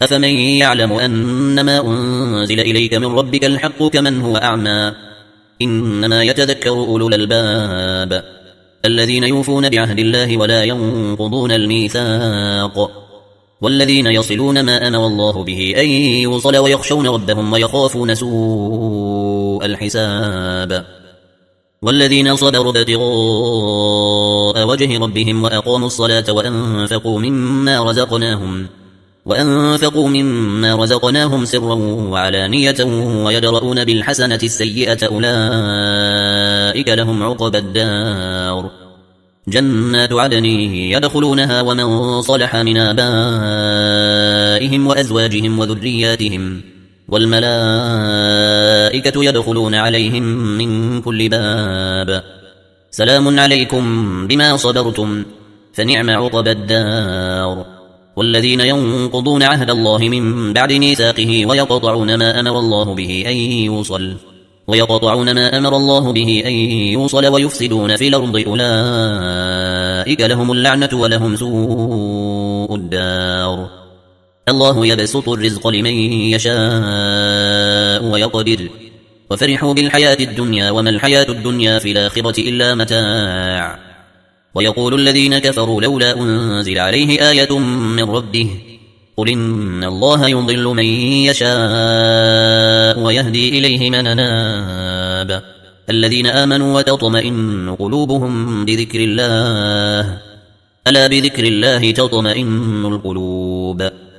أفمن يعلم أنما أنزل إليك من ربك الحق كمن هو أعمى إنما يتذكر أولو الألباب الذين يوفون بعهد الله ولا ينقضون الميثاق والذين يصلون ما أمر الله به أن يوصل ويخشون ربهم ويخافون سوء الحساب والذين صبروا ابتغاء وجه ربهم وأقاموا الصلاة وأنفقوا مما رزقناهم سرا وعلانية ويدرؤون بالحسنة السيئة أولئك لهم عقبى الدار جنات عدن يدخلونها ومن صلح من آبائهم وأزواجهم وذرياتهم والملائكة يدخلون عليهم من كل باب سلام عليكم بما صبرتم فنعم عقبى الدار والذين ينقضون عهد الله من بعد ميثاقه ويقطعون ما أمر الله به أن يوصل ويفسدون في الأرض أولئك لهم اللعنة ولهم سوء الدار الله يبسط الرزق لمن يشاء ويقدر وفرحوا بالحياة الدنيا وما الحياة الدنيا في الآخرة إلا متاع ويقول الذين كفروا لولا أنزل عليه آية من ربه قل إن الله يضل من يشاء ويهدي إليه من أناب الذين آمنوا وتطمئن قلوبهم بذكر الله ألا بذكر الله تطمئن القلوب